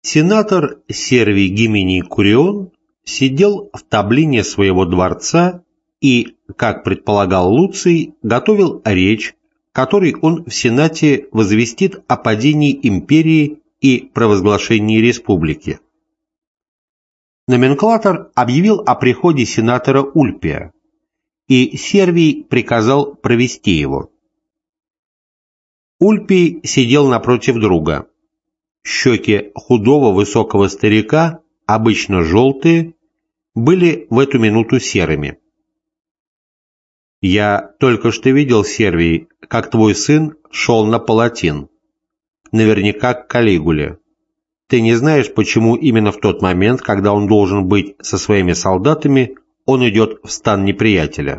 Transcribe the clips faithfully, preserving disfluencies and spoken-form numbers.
Сенатор Сервий Гименей Курион сидел в таблине своего дворца и, как предполагал Луций, готовил речь, которой он в Сенате возвестит о падении империи и провозглашении республики. Номенклатор объявил о приходе сенатора Ульпия, и Сервий приказал провести его. Ульпий сидел напротив друга. Щеки худого высокого старика, обычно желтые, были в эту минуту серыми. «Я только что видел, Сервий, как твой сын шел на Палатин, наверняка к Калигуле. Ты не знаешь, почему именно в тот момент, когда он должен быть со своими солдатами, он идет в стан неприятеля?»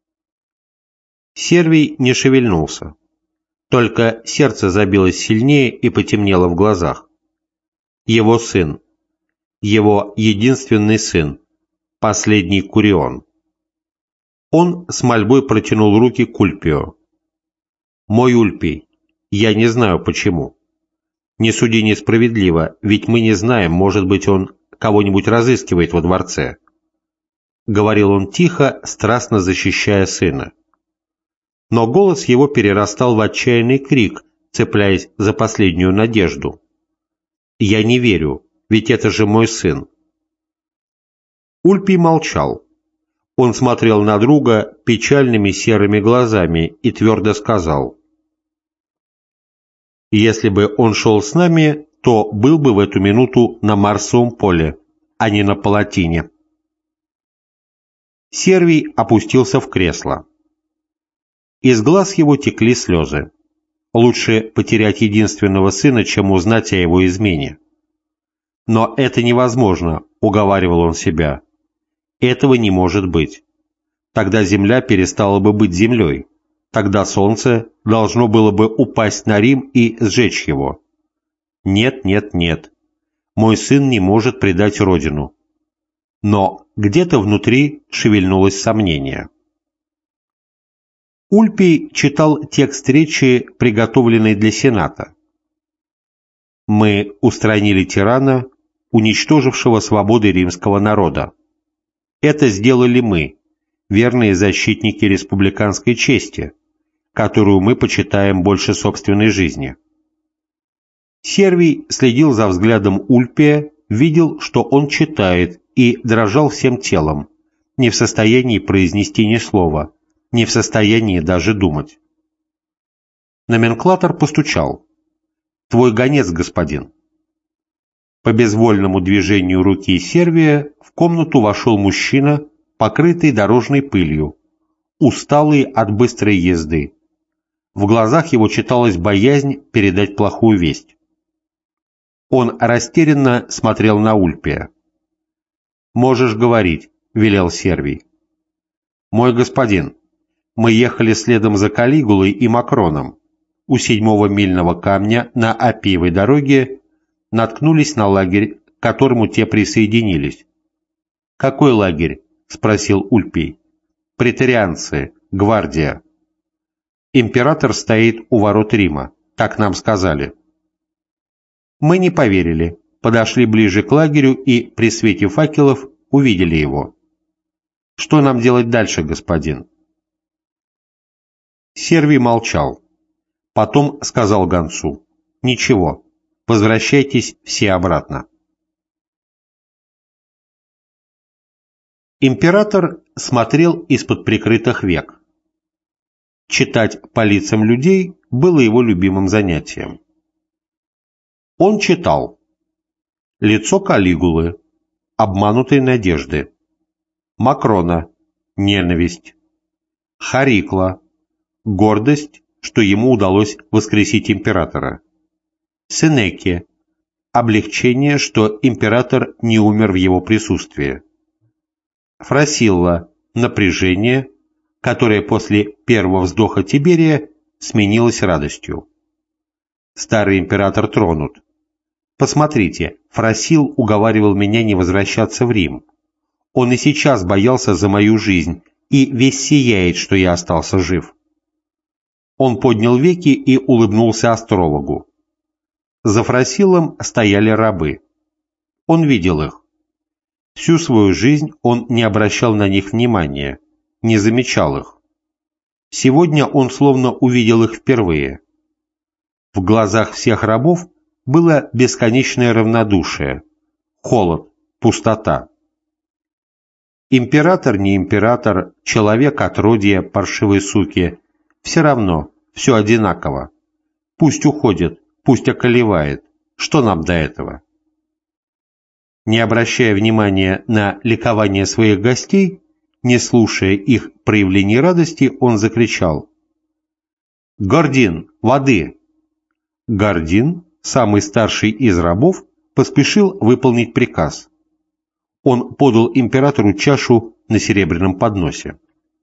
Сервий не шевельнулся. Только сердце забилось сильнее и потемнело в глазах. Его сын, его единственный сын, последний Курион. Он с мольбой протянул руки к Ульпию. «Мой Ульпий, я не знаю почему. Не суди несправедливо, ведь мы не знаем, может быть, он кого-нибудь разыскивает во дворце», — говорил он тихо, страстно защищая сына. Но голос его перерастал в отчаянный крик, цепляясь за последнюю надежду. «Я не верю, ведь это же мой сын». Ульпий молчал. Он смотрел на друга печальными серыми глазами и твердо сказал: «Если бы он шел с нами, то был бы в эту минуту на Марсовом поле, а не на Палатине». Сервий опустился в кресло. Из глаз его текли слезы. Лучше потерять единственного сына, чем узнать о его измене. «Но это невозможно», — уговаривал он себя. «Этого не может быть. Тогда земля перестала бы быть землей. Тогда солнце должно было бы упасть на Рим и сжечь его. Нет, нет, нет. Мой сын не может предать родину». Но где-то внутри шевельнулось сомнение. Ульпий читал текст речи, приготовленной для Сената. «Мы устранили тирана, уничтожившего свободы римского народа. Это сделали мы, верные защитники республиканской чести, которую мы почитаем больше собственной жизни». Сервий следил за взглядом Ульпия, видел, что он читает, и дрожал всем телом, не в состоянии произнести ни слова, не в состоянии даже думать. Номенклатор постучал. «Твой гонец, господин». По безвольному движению руки Сервия в комнату вошел мужчина, покрытый дорожной пылью, усталый от быстрой езды. В глазах его читалась боязнь передать плохую весть. Он растерянно смотрел на Ульпия. «Можешь говорить», — велел Сервий. «Мой господин, мы ехали следом за Калигулой и Макроном. У седьмого мильного камня на Аппиевой дороге наткнулись на лагерь, к которому те присоединились». «Какой лагерь?» — спросил Ульпий. «Преторианцы, гвардия. Император стоит у ворот Рима, так нам сказали». Мы не поверили, подошли ближе к лагерю и при свете факелов увидели его. «Что нам делать дальше, господин?» Сервий молчал. Потом сказал гонцу: «Ничего, возвращайтесь все обратно». Император смотрел из-под прикрытых век. Читать по лицам людей было его любимым занятием. Он читал: лицо Калигулы, обманутой надежды; Макрона, ненависть; Харикла, гордость, что ему удалось воскресить императора; Сенеки, облегчение, что император не умер в его присутствии; Фрасилла, напряжение, которое после первого вздоха Тиберия сменилось радостью. Старый император тронут. Посмотрите, Фрасил уговаривал меня не возвращаться в Рим. Он и сейчас боялся за мою жизнь и весь сияет, что я остался жив. Он поднял веки и улыбнулся астрологу. За Фрасилом стояли рабы. Он видел их. Всю свою жизнь он не обращал на них внимания, не замечал их. Сегодня он словно увидел их впервые. В глазах всех рабов было бесконечное равнодушие, холод, пустота. Император, не император, человек, отродье, паршивой суки – все равно, все одинаково. Пусть уходит, пусть околевает. Что нам до этого? Не обращая внимания на ликование своих гостей, не слушая их проявлений радости, он закричал: «Гордин, воды!» Гордин, самый старший из рабов, поспешил выполнить приказ. Он подал императору чашу на серебряном подносе.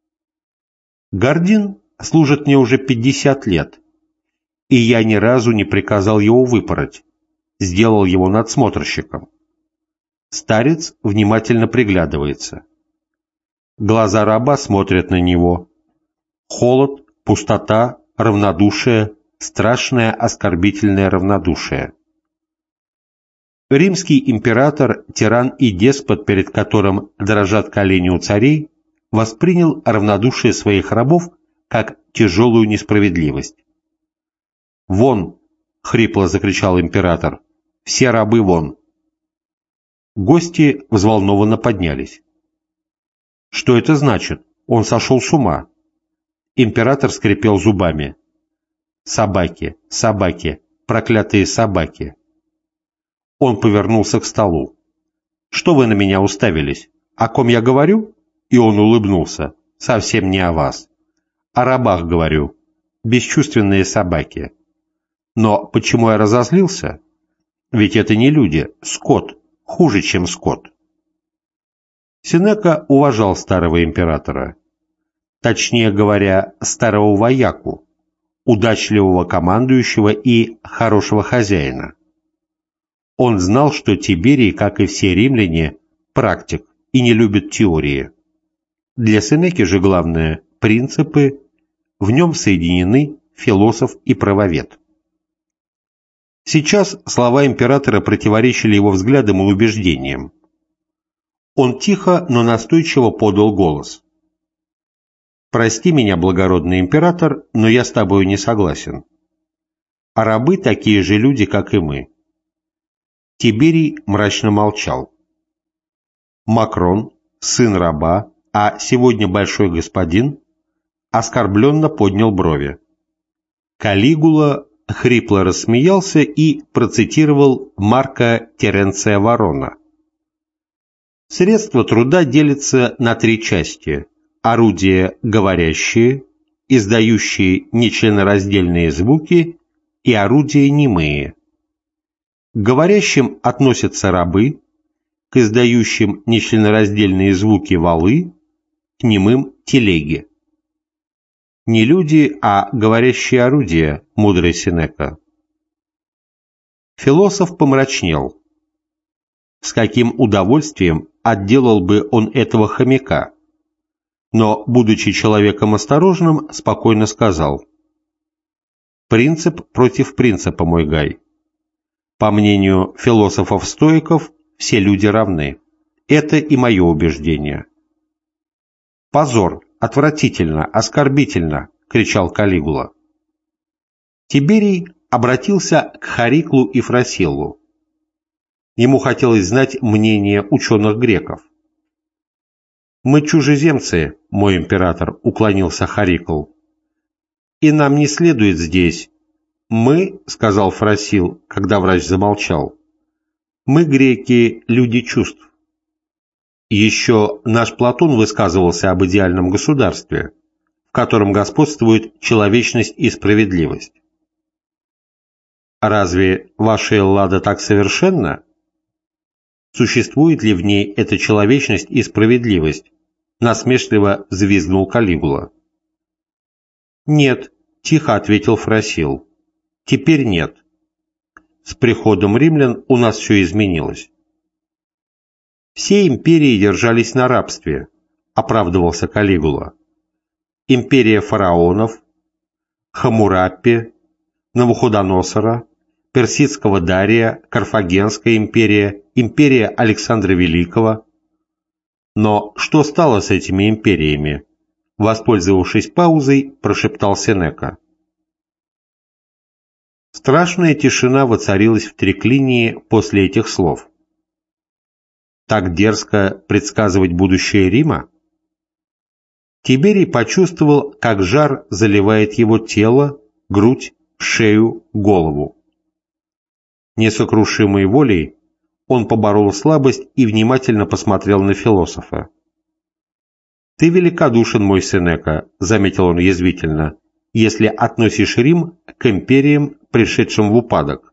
Гордин служит мне уже пятьдесят лет, и я ни разу не приказал его выпороть, сделал его надсмотрщиком. Старец внимательно приглядывается. Глаза раба смотрят на него. Холод, пустота, равнодушие, страшное оскорбительное равнодушие. Римский император, тиран и деспот, перед которым дрожат колени у царей, воспринял равнодушие своих рабов как тяжелую несправедливость. «Вон!» — хрипло закричал император. «Все рабы вон!» Гости взволнованно поднялись. Что это значит? Он сошел с ума. Император скрипел зубами. Собаки, собаки, проклятые собаки. Он повернулся к столу. Что вы на меня уставились? О ком я говорю? И он улыбнулся. Совсем не о вас. О рабах говорю. Бесчувственные собаки. Но почему я разозлился? Ведь это не люди, скот, хуже, чем скот. Сенека уважал старого императора. Точнее говоря, старого вояку, удачливого командующего и хорошего хозяина. Он знал, что Тиберий, как и все римляне, практик и не любит теории. Для Сенеки же главное – принципы, в нем соединены философ и правовед. Сейчас слова императора противоречили его взглядам и убеждениям. Он тихо, но настойчиво подал голос. «Прости меня, благородный император, но я с тобой не согласен. А рабы такие же люди, как и мы». Тиберий мрачно молчал. Макрон, сын раба, а сегодня большой господин, оскорбленно поднял брови. Калигула хрипло рассмеялся и процитировал Марка Теренция Варона. Средства труда делятся на три части: орудия говорящие, издающие нечленораздельные звуки и орудия немые. К говорящим относятся рабы, к издающим нечленораздельные звуки валы, к немым телеги. Не люди, а говорящие орудия, мудрый Сенека. Философ помрачнел. С каким удовольствием отделал бы он этого хомяка, но, будучи человеком осторожным, спокойно сказал: «Принцип против принципа, мой Гай. По мнению философов-стоиков, все люди равны. Это и мое убеждение». «Позор! Отвратительно! Оскорбительно!» — кричал Калигула. Тиберий обратился к Хариклу и Фрасиллу. Ему хотелось знать мнение ученых греков. «Мы чужеземцы, мой император», — уклонился Харикл. «И нам не следует здесь». «Мы», — сказал Фрасил, когда врач замолчал, — «мы, греки, люди чувств». Еще наш Платон высказывался об идеальном государстве, в котором господствует человечность и справедливость. Разве ваша Эллада так совершенна? Существует ли в ней эта человечность и справедливость? Насмешливо взвизгнул Калигула. Нет, тихо ответил Фрасил. Теперь нет. С приходом римлян у нас все изменилось. Все империи держались на рабстве, оправдывался Калигула. Империя фараонов, Хаммурапи, Навуходоносора, Персидского Дария, Карфагенская империя, империя Александра Великого. Но что стало с этими империями? Воспользовавшись паузой, прошептал Сенека. Страшная тишина воцарилась в Триклинии после этих слов. Так дерзко предсказывать будущее Рима? Тиберий почувствовал, как жар заливает его тело, грудь, шею, голову. Несокрушимой волей он поборол слабость и внимательно посмотрел на философа. «Ты великодушен, мой Сенека», — заметил он язвительно, «если относишь Рим к империям, пришедшим в упадок».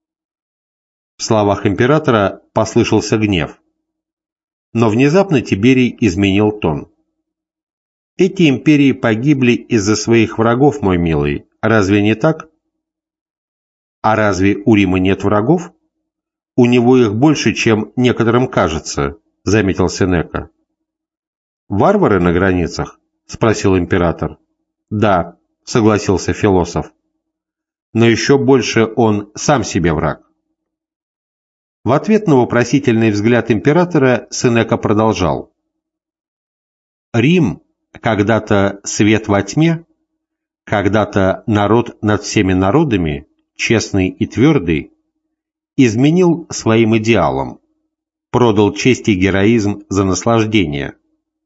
В словах императора послышался гнев. Но внезапно Тиберий изменил тон. «Эти империи погибли из-за своих врагов, мой милый, разве не так?» «А разве у Рима нет врагов?» «У него их больше, чем некоторым кажется», — заметил Сенека. «Варвары на границах?» — спросил император. «Да», — согласился философ. «Но еще больше он сам себе враг». В ответ на вопросительный взгляд императора Сенека продолжал. «Рим, когда-то свет во тьме, когда-то народ над всеми народами, честный и твердый, изменил своим идеалам, продал честь и героизм за наслаждение.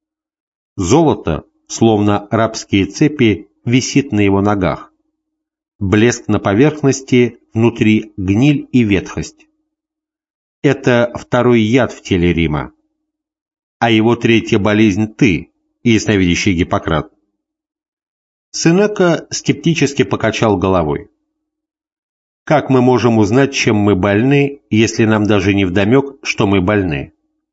Золото, словно рабские цепи, висит на его ногах. Блеск на поверхности, внутри гниль и ветхость. Это второй яд в теле Рима. А его третья болезнь ты, ясновидящий Гиппократ». Сенека скептически покачал головой. «Как мы можем узнать, чем мы больны, если нам даже не вдомек, что мы больны?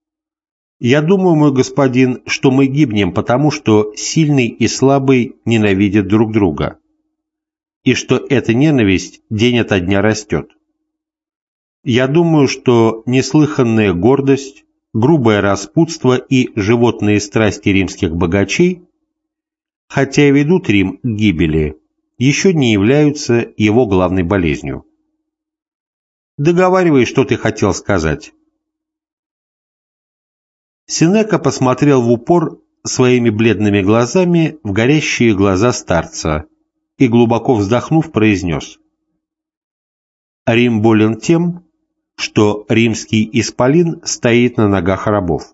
Я думаю, мой господин, что мы гибнем потому, что сильный и слабый ненавидят друг друга, и что эта ненависть день ото дня растет. Я думаю, что неслыханная гордость, грубое распутство и животные страсти римских богачей, хотя и ведут Рим к гибели, еще не являются его главной болезнью. Договаривай, что ты хотел сказать». Сенека посмотрел в упор своими бледными глазами в горящие глаза старца и, глубоко вздохнув, произнес: «Рим болен тем, что римский исполин стоит на ногах рабов».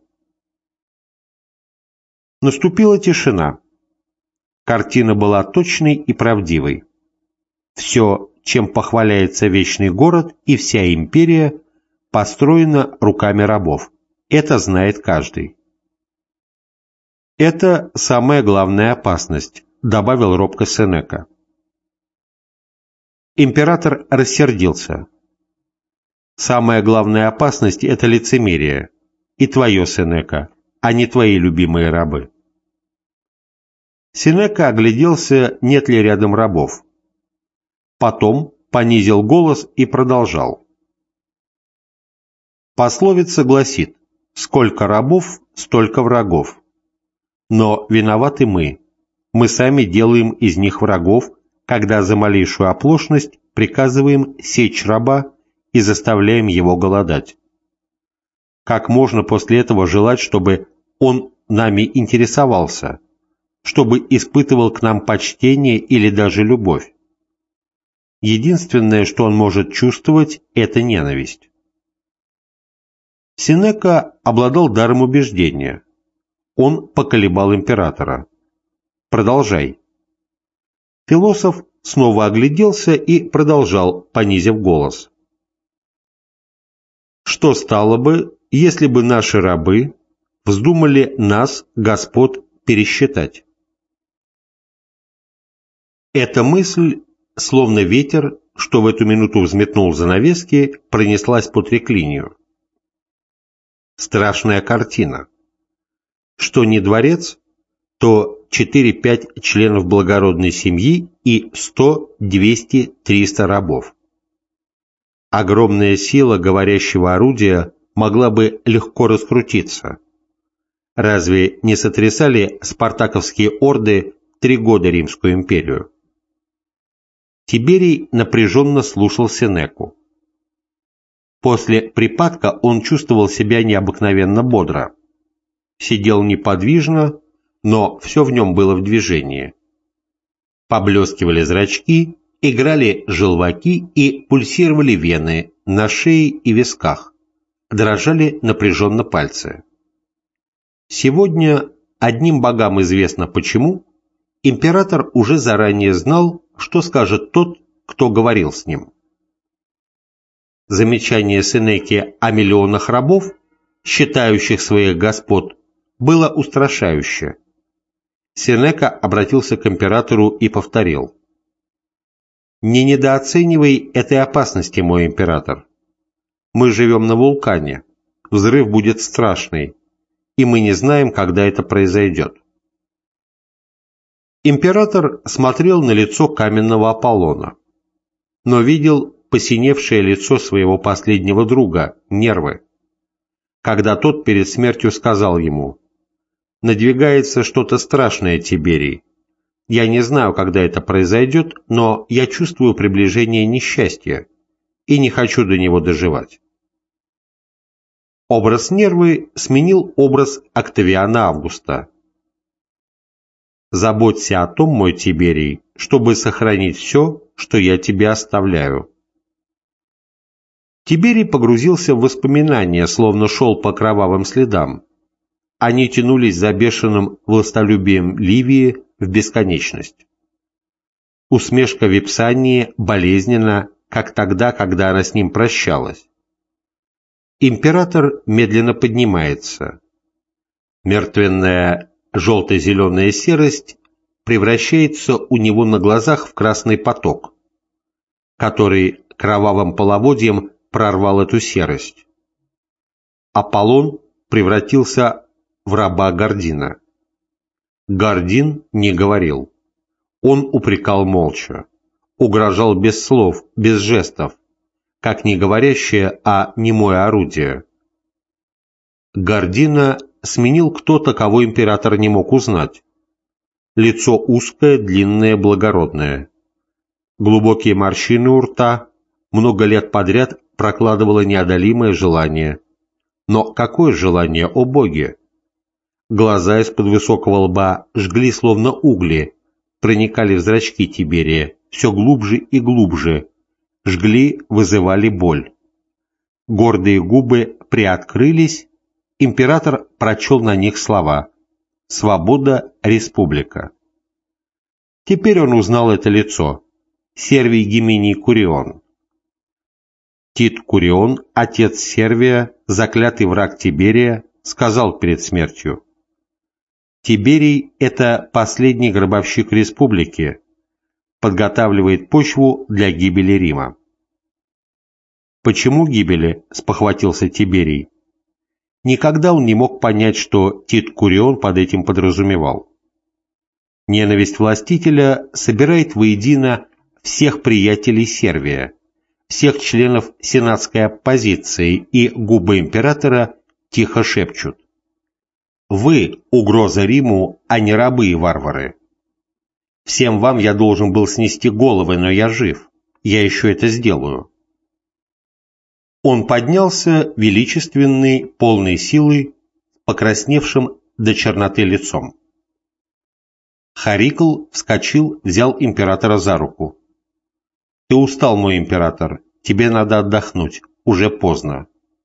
Наступила тишина. Картина была точной и правдивой. Все, чем похваляется вечный город и вся империя, построено руками рабов. Это знает каждый. «Это самая главная опасность», — добавил робко Сенека. Император рассердился. «Самая главная опасность — это лицемерие, и твое, Сенека, а не твои любимые рабы». Сенека огляделся, нет ли рядом рабов. Потом понизил голос и продолжал. Пословица гласит: «Сколько рабов, столько врагов». Но виноваты мы. Мы сами делаем из них врагов, когда за малейшую оплошность приказываем сечь раба и заставляем его голодать. Как можно после этого желать, чтобы он нами интересовался, чтобы испытывал к нам почтение или даже любовь? Единственное, что он может чувствовать, это ненависть. Сенека обладал даром убеждения. Он поколебал императора. «Продолжай». Философ снова огляделся и продолжал, понизив голос. «Что стало бы, если бы наши рабы вздумали нас, господ, пересчитать?» Эта мысль, словно ветер, что в эту минуту взметнул занавески, пронеслась по Триклинию. Страшная картина. Что не дворец, то четыре-пять членов благородной семьи и сто, двести, триста рабов. Огромная сила говорящего орудия могла бы легко раскрутиться. Разве не сотрясали спартаковские орды три года Римскую империю? Тиберий напряженно слушал Сенеку. После припадка он чувствовал себя необыкновенно бодро. Сидел неподвижно, но все в нем было в движении. Поблескивали зрачки, играли желваки и пульсировали вены на шее и висках, дрожали напряженно пальцы. Сегодня, одним богам известно почему, император уже заранее знал, что скажет тот, кто говорил с ним. Замечание Сенеки о миллионах рабов, считающих своих господ, было устрашающе. Сенека обратился к императору и повторил: «Не недооценивай этой опасности, мой император. Мы живем на вулкане, взрыв будет страшный, и мы не знаем, когда это произойдет». Император смотрел на лицо каменного Аполлона, но видел посиневшее лицо своего последнего друга, Нервы, когда тот перед смертью сказал ему: «Надвигается что-то страшное, Тиберий. Я не знаю, когда это произойдет, но я чувствую приближение несчастья и не хочу до него доживать». Образ Нервы сменил образ Октавиана Августа. «Заботься о том, мой Тиберий, чтобы сохранить все, что я тебе оставляю». Тиберий погрузился в воспоминания, словно шел по кровавым следам. Они тянулись за бешеным властолюбием Ливии в бесконечность. Усмешка Випсании болезненна, как тогда, когда она с ним прощалась. Император медленно поднимается. Мертвенная желто-зеленая серость превращается у него на глазах в красный поток, который кровавым половодьем прорвал эту серость. Аполлон превратился в раба Гордина. Гордин не говорил. Он упрекал молча, угрожал без слов, без жестов, как не говорящее, а немое орудие. Гордина сменил кто-то, кого император не мог узнать. Лицо узкое, длинное, благородное. Глубокие морщины у рта много лет подряд прокладывало неодолимое желание. Но какое желание, о боги! Глаза из-под высокого лба жгли словно угли, проникали в зрачки Тиберия все глубже и глубже, жгли, вызывали боль. Гордые губы приоткрылись, император прочел на них слова: «Свобода, республика». Теперь он узнал это лицо. Сервий Гимений Курион. Тит Курион, отец Сервия, заклятый враг Тиберия, сказал перед смертью: «Тиберий – это последний гробовщик республики, подготавливает почву для гибели Рима». «Почему гибели?» – спохватился Тиберий. Никогда он не мог понять, что Тит Курион под этим подразумевал. Ненависть властителя собирает воедино всех приятелей Сервия, всех членов сенатской оппозиции, и губы императора тихо шепчут: «Вы – угроза Риму, а не рабы и варвары. Всем вам я должен был снести головы, но я жив, я еще это сделаю». Он поднялся, величественный, полный силы, покрасневшим до черноты лицом. Харикл вскочил, взял императора за руку. «Ты устал, мой император, тебе надо отдохнуть, уже поздно».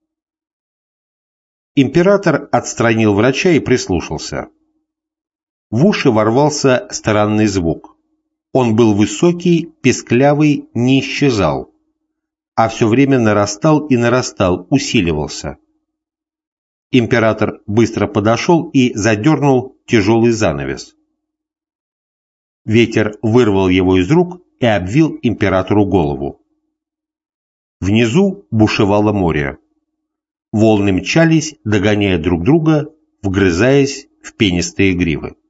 Император отстранил врача и прислушался. В уши ворвался странный звук. Он был высокий, песклявый, не исчезал, а все время нарастал и нарастал, усиливался. Император быстро подошел и задернул тяжелый занавес. Ветер вырвал его из рук и обвил императору голову. Внизу бушевало море. Волны мчались, догоняя друг друга, вгрызаясь в пенистые гривы.